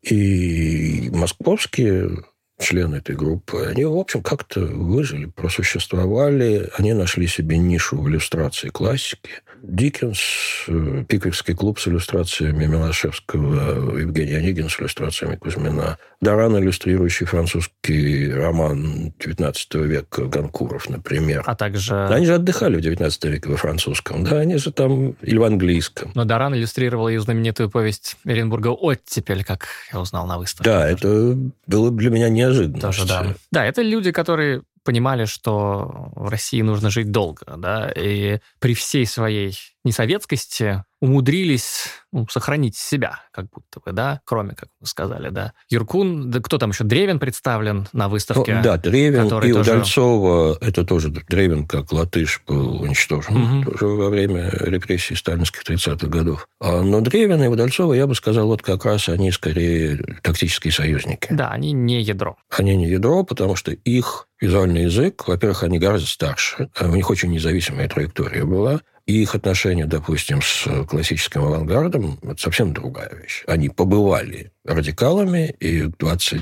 Speaker 1: И московские члены этой группы, они, в общем, как-то выжили, просуществовали. Они нашли себе нишу в иллюстрации классики. Диккенс, Пиквикский клуб с иллюстрациями Милошевского, Евгений Онегин с иллюстрациями Кузьмина, Даран, иллюстрирующий французский роман XIX века Ганкуров, например.
Speaker 2: А также...
Speaker 1: Они же отдыхали в XIX веке во французском, да, они же там или в английском.
Speaker 2: Но Даран иллюстрировал ее знаменитую повесть Эренбурга «Оттепель», как я узнал на выставке.
Speaker 1: Да, это было для меня неожиданно.
Speaker 2: Тоже, да. Да, это люди, которые понимали, что в России нужно жить долго, да, и при всей своей несоветскосости умудрились сохранить себя, как будто бы, да, кроме, как вы сказали, да. Юркун, да, кто там еще, Древин представлен на выставке?
Speaker 1: Да, Древин, и Удальцова, это тоже Древин, как латыш, был уничтожен тоже во время репрессий сталинских 30-х годов. Но Древин и Удальцова, я бы сказал, вот как раз они скорее тактические союзники.
Speaker 2: Да, они не ядро.
Speaker 1: Они не ядро, потому что их визуальный язык, во-первых, они гораздо старше, у них очень независимая траектория была, и их отношения, допустим, с классическим авангардом – это совсем другая вещь. Они побывали радикалами, и в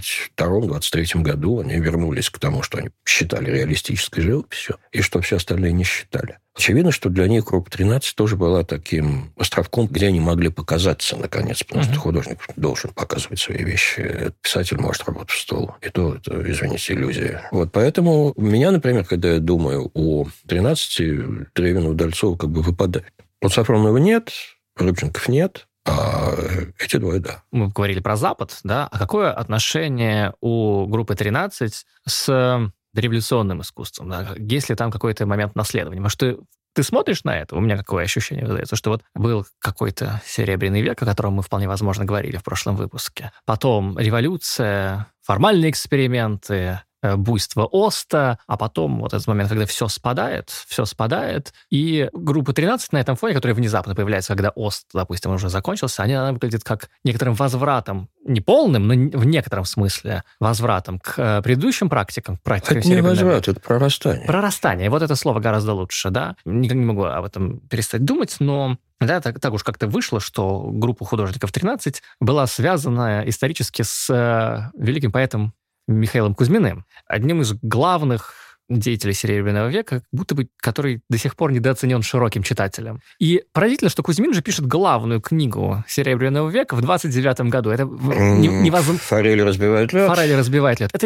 Speaker 1: 22-23 году они вернулись к тому, что они считали реалистической живописью, и что все остальные не считали. Очевидно, что для них группа 13 тоже была таким островком, где они могли показаться, наконец, потому что художник должен показывать свои вещи. Писатель может работать в стол. И то это, извините, иллюзия. Вот поэтому меня, например, когда я думаю о 13, Древин, Удальцова как бы выпадает. Вот Сафронова нет, Рыбченков нет, а эти двое, да.
Speaker 2: Мы говорили про Запад, да? А какое отношение у группы 13 с дореволюционным искусством? Да? Есть ли там какой-то момент наследования? Может, ты смотришь на это? У меня какое ощущение выдается, что вот был какой-то серебряный век, о котором мы вполне возможно говорили в прошлом выпуске. Потом революция, формальные эксперименты, буйство Оста, а потом вот этот момент, когда все спадает, и группа 13 на этом фоне, которая внезапно появляется, когда Ост, допустим, уже закончился, она выглядит как некоторым возвратом, не полным, но в некотором смысле возвратом к предыдущим практикам.
Speaker 1: Это не возврат, это прорастание.
Speaker 2: Прорастание. Вот это слово гораздо лучше, да. Никак не могу об этом перестать думать, но да, так уж как-то вышло, что группа художников 13 была связана исторически с великим поэтом Михаилом Кузьминым, одним из главных деятелей Серебряного века, будто бы который до сих пор недооценен широким читателям. И поразительно, что Кузьмин же пишет главную книгу Серебряного века в 29 году. Это невозможно.
Speaker 1: «Форели разбивают лед».
Speaker 2: «Форели разбивают лед».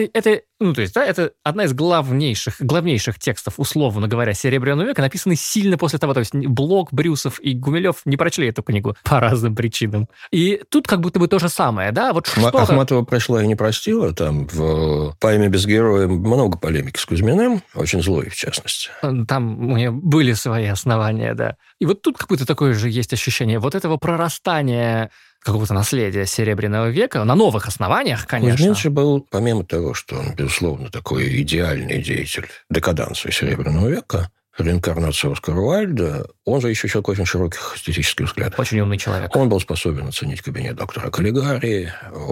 Speaker 2: Это одна из главнейших текстов, условно говоря, Серебряного века, написанный сильно после того. То есть Блок, Брюсов и Гумилев не прочли эту книгу по разным причинам. И тут как будто бы то же самое, да? Вот
Speaker 1: Ахматова прошла и не простила. Там в «Поэме без героя» много полемики с Кузьминым, очень злой, в частности.
Speaker 2: Там у нее были свои основания, да. И вот тут какое-то такое же есть ощущение вот этого прорастания какого-то наследия Серебряного века на новых основаниях, конечно.
Speaker 1: Кузьмин же был, помимо того, что он, безусловно, такой идеальный деятель декаданса Серебряного века, реинкарнация Оскара Уайльда, он же еще человек очень широких эстетических взглядов.
Speaker 2: Очень умный человек.
Speaker 1: Он был способен оценить кабинет доктора Каллигари,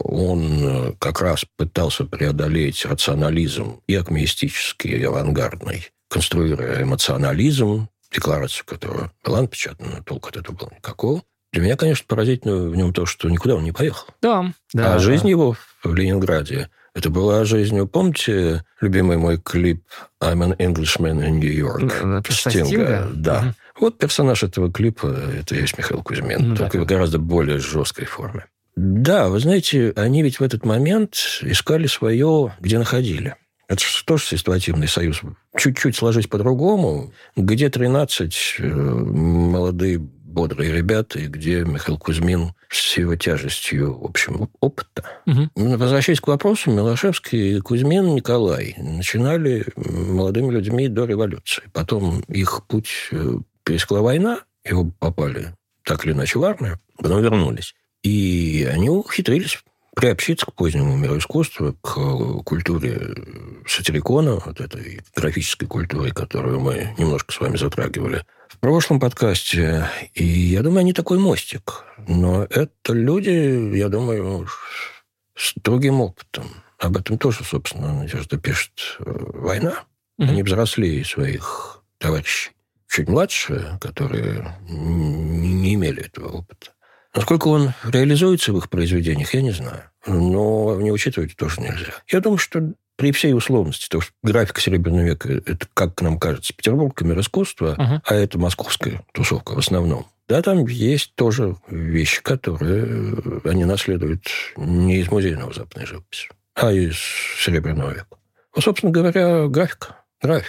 Speaker 1: он как раз пытался преодолеть рационализм и акмеистический, и авангардный, конструируя эмоционализм, декларацию, которая была напечатана, толку от этого было никакого. Для меня, конечно, поразительно в нем то, что никуда он не поехал.
Speaker 2: Да.
Speaker 1: Жизнь его в Ленинграде, это была жизнь, вы помните, любимый мой клип «I'm an Englishman in New York» Стинга? Да. Вот персонаж этого клипа, это и есть Михаил Кузьмин, только в гораздо более жесткой форме. Да, вы знаете, они ведь в этот момент искали свое, где находили. Это же тоже ситуативный союз. Чуть-чуть сложить по-другому. Где 13 молодые бодрые ребята, и где Михаил Кузьмин с его тяжестью, в общем, опыта. Возвращаясь к вопросу, Милошевский, Кузьмин, Николай начинали молодыми людьми до революции. Потом их путь пересекла война, его попали так или иначе в армию, потом вернулись. И они ухитрились приобщиться к позднему миру искусства, к культуре сатирикона, вот этой графической культуре, которую мы немножко с вами затрагивали в прошлом подкасте. И я думаю, они такой мостик. Но это люди, я думаю, с другим опытом. Об этом тоже, собственно, Надежда пишет «Война». Они взрослее своих товарищей. Чуть младше, которые не имели этого опыта. Насколько он реализуется в их произведениях, я не знаю. Но не учитывать тоже нельзя. Я думаю, что при всей условности, то, что графика Серебряного века, это, как нам кажется, Петербург, мир искусства, а это московская тусовка в основном. Да, там есть тоже вещи, которые они наследуют не из музейного западной живописи, а из Серебряного века. Ну, собственно говоря, графика.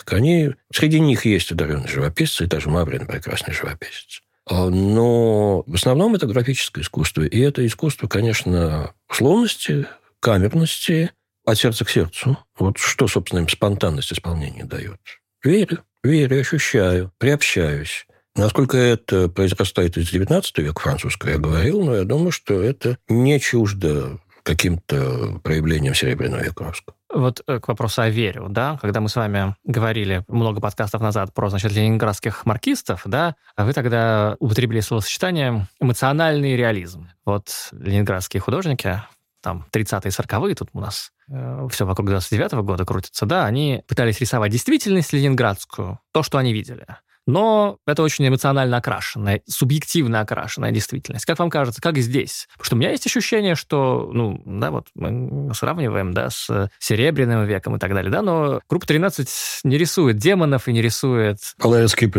Speaker 1: Среди них есть одаренные живописцы, и даже Маврин прекрасный живописец. Но в основном это графическое искусство. И это искусство, конечно, условности, камерности, от сердца к сердцу. Вот что, собственно, им спонтанность исполнения дает. Верю, ощущаю, приобщаюсь. Насколько это произрастает из XIX века французского, я говорил, но я думаю, что это не чуждо каким-то проявлением Серебряного века русского.
Speaker 2: Вот к вопросу о вере, да, когда мы с вами говорили много подкастов назад про, ленинградских маркистов, да, вы тогда употребили словосочетание «эмоциональный реализм». Вот ленинградские художники, там, 30-е, 40-е, тут у нас все вокруг 29-го года крутится, да, они пытались рисовать действительность ленинградскую, то, что они видели. Но это очень эмоционально окрашенная, субъективно окрашенная действительность. Как вам кажется, как здесь? Потому что у меня есть ощущение, что, вот мы сравниваем, да, с Серебряным веком и так далее, да, но группа 13 не рисует демонов и не рисует...
Speaker 1: Половецкие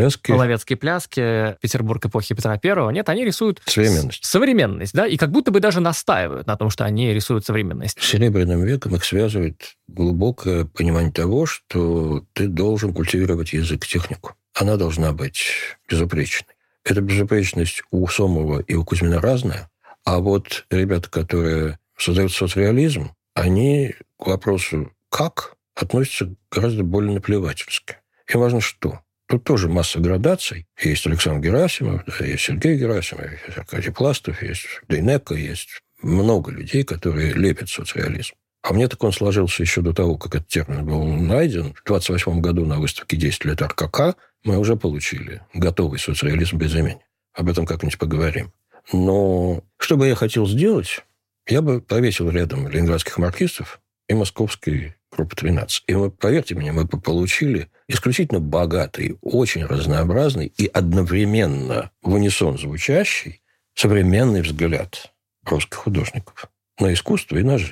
Speaker 2: пляски, Петербург эпохи Петра I. Нет, они рисуют...
Speaker 1: Современность,
Speaker 2: да, и как будто бы даже настаивают на том, что они рисуют современность.
Speaker 1: С Серебряным веком их связывает глубокое понимание того, что ты должен культивировать язык, технику. Она должна быть безупречной. Эта безупречность у Сомова и у Кузьмина разная. А вот ребята, которые создают соцреализм, они к вопросу «как» относятся гораздо более наплевательски. Им важно что? Тут тоже масса градаций. Есть Александр Герасимов, да, есть Сергей Герасимов, есть Аркадий Пластов, есть Дейнеко, есть много людей, которые лепят соцреализм. А мне так он сложился еще до того, как этот термин был найден. В 1928 году на выставке «10 лет РКК» мы уже получили готовый соцреализм без имени. Об этом как-нибудь поговорим. Но что бы я хотел сделать, я бы повесил рядом ленинградских маркистов и московской группы 13. И вы, поверьте мне, мы бы получили исключительно богатый, очень разнообразный и одновременно в унисон звучащий современный взгляд русских художников на искусство и на жизнь.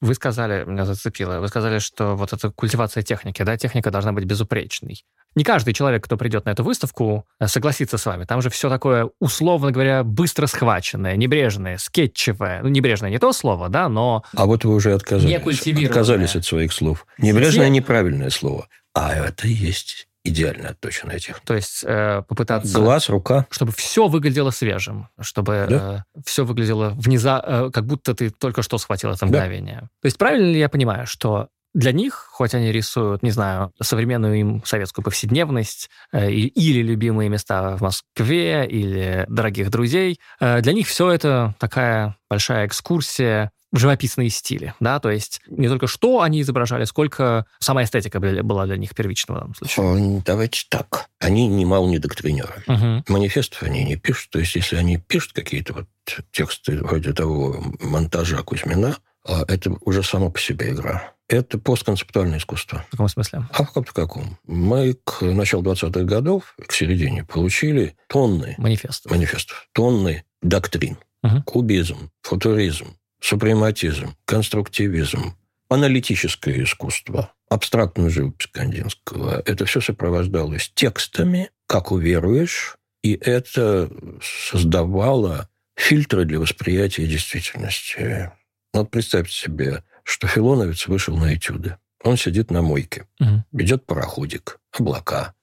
Speaker 2: Вы сказали, меня зацепило, вы сказали, что вот эта культивация техники, да, техника должна быть безупречной. Не каждый человек, кто придет на эту выставку, согласится с вами. Там же все такое, условно говоря, быстро схваченное, небрежное, скетчевое. Ну, небрежное не то слово, да, но...
Speaker 1: А вот вы уже
Speaker 2: некультивированное.
Speaker 1: Отказались от своих слов. Небрежное – неправильное слово. А это и есть идеально отточенная техника.
Speaker 2: То есть попытаться...
Speaker 1: Глаз, рука.
Speaker 2: Чтобы все выглядело свежим, чтобы все выглядело как будто ты только что схватил это мгновение. Да. То есть правильно ли я понимаю, что для них, хоть они рисуют, не знаю, современную им советскую повседневность или любимые места в Москве, или дорогих друзей, для них все это такая большая экскурсия в живописные стили, да, то есть не только что они изображали, сколько сама эстетика была для них первична в данном случае.
Speaker 1: Давайте так. Они немало не доктринеры. Манифестов они не пишут, то есть если они пишут какие-то вот тексты вроде того монтажа Кузьмина, это уже само по себе игра. Это постконцептуальное искусство.
Speaker 2: В каком смысле?
Speaker 1: А в каком? Мы к началу 20-х годов, к середине, получили тонны манифестов, тонны доктрин. Кубизм, футуризм, супрематизм, конструктивизм, аналитическое искусство, абстрактную живопись Кандинского. Это все сопровождалось текстами, как уверуешь, и это создавало фильтры для восприятия действительности. Вот представьте себе, что Филоновец вышел на этюды. Он сидит на мойке. Идет пароходик, облака.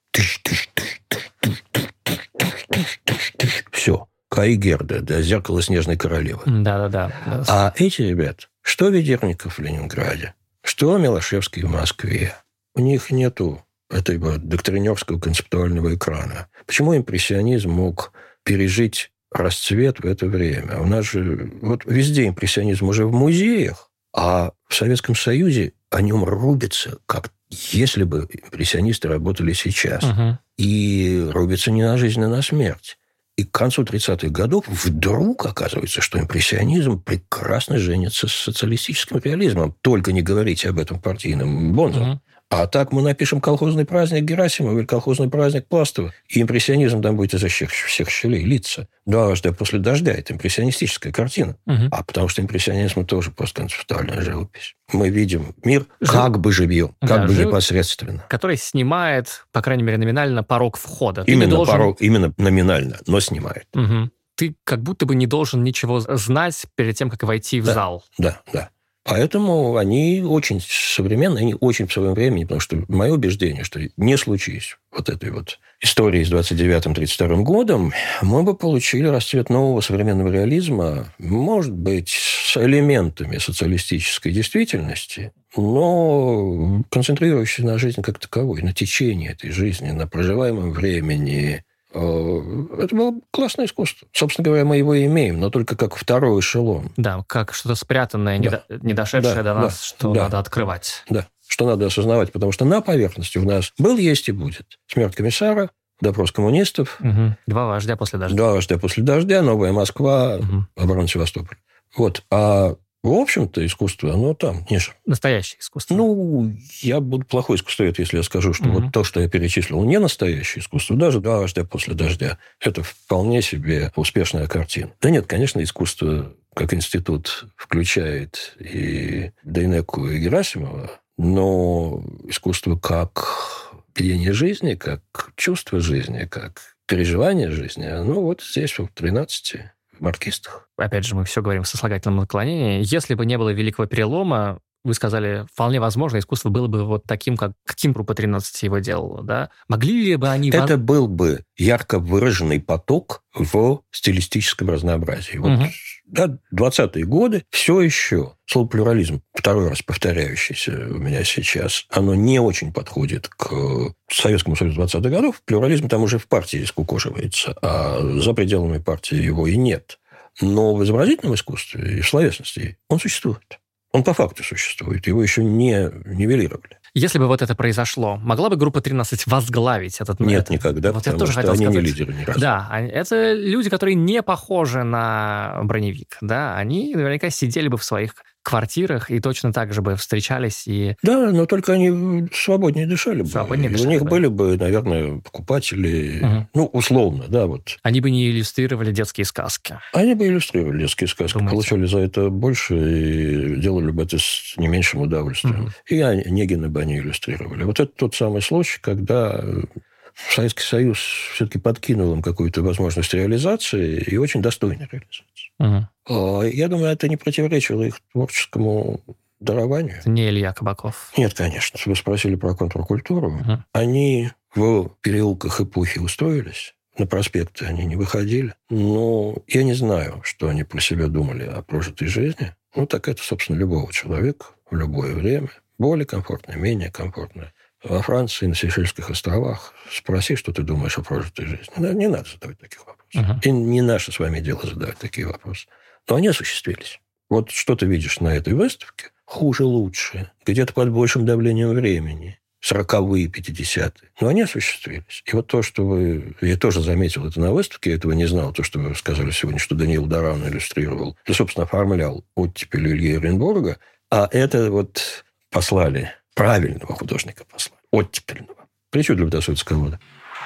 Speaker 1: Все. Каи Герда, да, «Зеркало снежной королевы».
Speaker 2: Да.
Speaker 1: А эти ребята, что Ведерников в Ленинграде, что Милошевский в Москве, у них нету этого доктринерского концептуального экрана. Почему импрессионизм мог пережить расцвет в это время? У нас же вот везде импрессионизм уже в музеях, а в Советском Союзе о нем рубится, как если бы импрессионисты работали сейчас. И рубится не на жизнь, а на смерть. И к концу 30-х годов вдруг оказывается, что импрессионизм прекрасно женится с социалистическим реализмом. Только не говорите об этом партийным бонзам. А так мы напишем колхозный праздник Герасимова или колхозный праздник Пластова, и импрессионизм там будет изо всех щелей литься. «Дважды после дождя» – это импрессионистическая картина. А потому что импрессионизм – тоже постконцептуальная живопись. Мы видим мир как бы живьем, как бы непосредственно.
Speaker 2: Который снимает, по крайней мере, номинально порог входа.
Speaker 1: Именно номинально, но снимает.
Speaker 2: Ты как будто бы не должен ничего знать перед тем, как войти в зал.
Speaker 1: Да. Поэтому они очень современные, они очень в своем времени, потому что мое убеждение, что не случись вот этой вот истории с 29-32 годом, мы бы получили расцвет нового современного реализма, может быть, с элементами социалистической действительности, но концентрирующийся на жизни как таковой, на течении этой жизни, на проживаемом времени. Это было классное искусство. Собственно говоря, мы его и имеем, но только как второй эшелон.
Speaker 2: Да, как что-то спрятанное, не дошедшее до нас, что надо открывать.
Speaker 1: Да, что надо осознавать, потому что на поверхности у нас был, есть и будет. Смерть комиссара, допрос коммунистов.
Speaker 2: 2 вождя после дождя.
Speaker 1: 2 вождя после дождя, Новая Москва, оборона Севастополя. Вот. А в общем-то, искусство, оно там ниже.
Speaker 2: Настоящее искусство.
Speaker 1: Я буду плохой искусствовед, если я скажу, что вот то, что я перечислил, не настоящее искусство. Даже 2 вождя после дождя. Это вполне себе успешная картина. Да нет, конечно, искусство как институт включает и Дейнеку, и Герасимова, но искусство как биение жизни, как чувство жизни, как переживание жизни, оно вот здесь, в 13 маркистах.
Speaker 2: Опять же, мы все говорим в сослагательном наклонении. Если бы не было Великого Перелома, вы сказали, вполне возможно, искусство было бы вот таким, как Кимпру по 13 его делало, да? Могли ли бы они...
Speaker 1: Это был бы ярко выраженный поток в стилистическом разнообразии. Вот, 20-е годы все еще слово плюрализм, второй раз повторяющийся у меня сейчас, оно не очень подходит к Советскому Союзу 20-х годов. Плюрализм там уже в партии скукоживается, а за пределами партии его и нет. Но в изобразительном искусстве и в словесности он существует. Он по факту существует, его еще не нивелировали.
Speaker 2: Если бы вот это произошло, могла бы группа 13 возглавить этот...
Speaker 1: Нет, никогда,
Speaker 2: вот
Speaker 1: потому что они не лидеры ни разу.
Speaker 2: Да, это люди, которые не похожи на броневик, да, они наверняка сидели бы в своих квартирах и точно так же бы встречались и...
Speaker 1: Да, но только они свободнее дышали бы.
Speaker 2: Свободнее дышали,
Speaker 1: у них
Speaker 2: да.
Speaker 1: были бы, наверное, покупатели, условно, да, вот.
Speaker 2: Они бы не иллюстрировали детские сказки.
Speaker 1: Они бы иллюстрировали детские сказки,
Speaker 2: Думаете?
Speaker 1: получали за это больше и делали бы это с не меньшим удовольствием. И Онегина бы они иллюстрировали. Вот это тот самый случай, когда Советский Союз все-таки подкинул им какую-то возможность реализации и очень достойной реализации. Я думаю, это не противоречило их творческому дарованию.
Speaker 2: Это не Илья Кабаков.
Speaker 1: Нет, конечно. Вы спросили про контркультуру. Они в переулках эпохи устроились. На проспекты они не выходили. Но я не знаю, что они про себя думали о прожитой жизни. Так это, собственно, любого человека в любое время. Более комфортное, менее комфортное. Во Франции, на Сейшельских островах спроси, что ты думаешь о прожитой жизни. Не надо задавать таких вопросов. И не наше с вами дело задавать такие вопросы. Но они осуществились. Вот что ты видишь на этой выставке? Хуже, лучше. Где-то под большим давлением времени. 40-е, 50-е. Но они осуществились. И вот то, что вы... Я тоже заметил это на выставке, я этого не знал. То, что вы сказали сегодня, что Даниил Даран иллюстрировал. И, собственно, оформлял оттепель Ильи Оренбурга. А это вот послали... Правильного художника послали. Оттепельного. Причудливо до советского.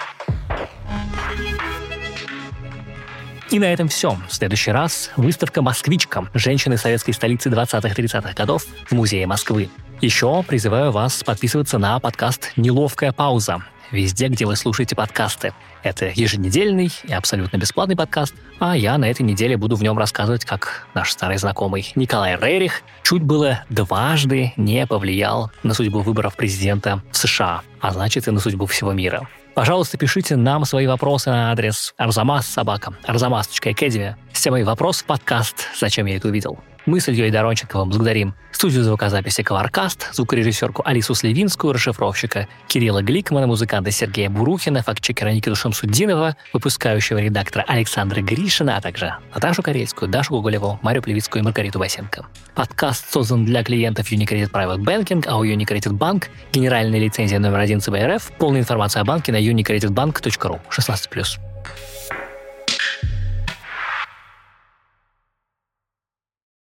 Speaker 2: И на этом все. В следующий раз выставка «Москвичка. Женщины советской столицы 20-30-х годов» в Музее Москвы. Еще призываю вас подписываться на подкаст «Неловкая пауза» везде, где вы слушаете подкасты. Это еженедельный и абсолютно бесплатный подкаст, а я на этой неделе буду в нем рассказывать, как наш старый знакомый Николай Рерих чуть было дважды не повлиял на судьбу выборов президента в США, а значит и на судьбу всего мира. Пожалуйста, пишите нам свои вопросы на адрес arzamas@arzamas.academy с темой «Вопрос в подкаст. Зачем я это увидел?». Мы с Ильей Доронченковым благодарим студию звукозаписи «Коваркаст», звукорежиссерку Алису Сливинскую, расшифровщика Кирилла Гликмана, музыканта Сергея Бурухина, фактчекера Никиту Шамсуддинова, выпускающего редактора Александра Гришина, а также Наташу Карельскую, Дашу Гуголеву, Марию Плевицкую и Маргариту Басенко. Подкаст создан для клиентов Unicredit Private Banking, а у Unicredit Bank генеральная лицензия номер 1 ЦБ РФ. Полная информация о банке на unicreditbank.ru. 16+.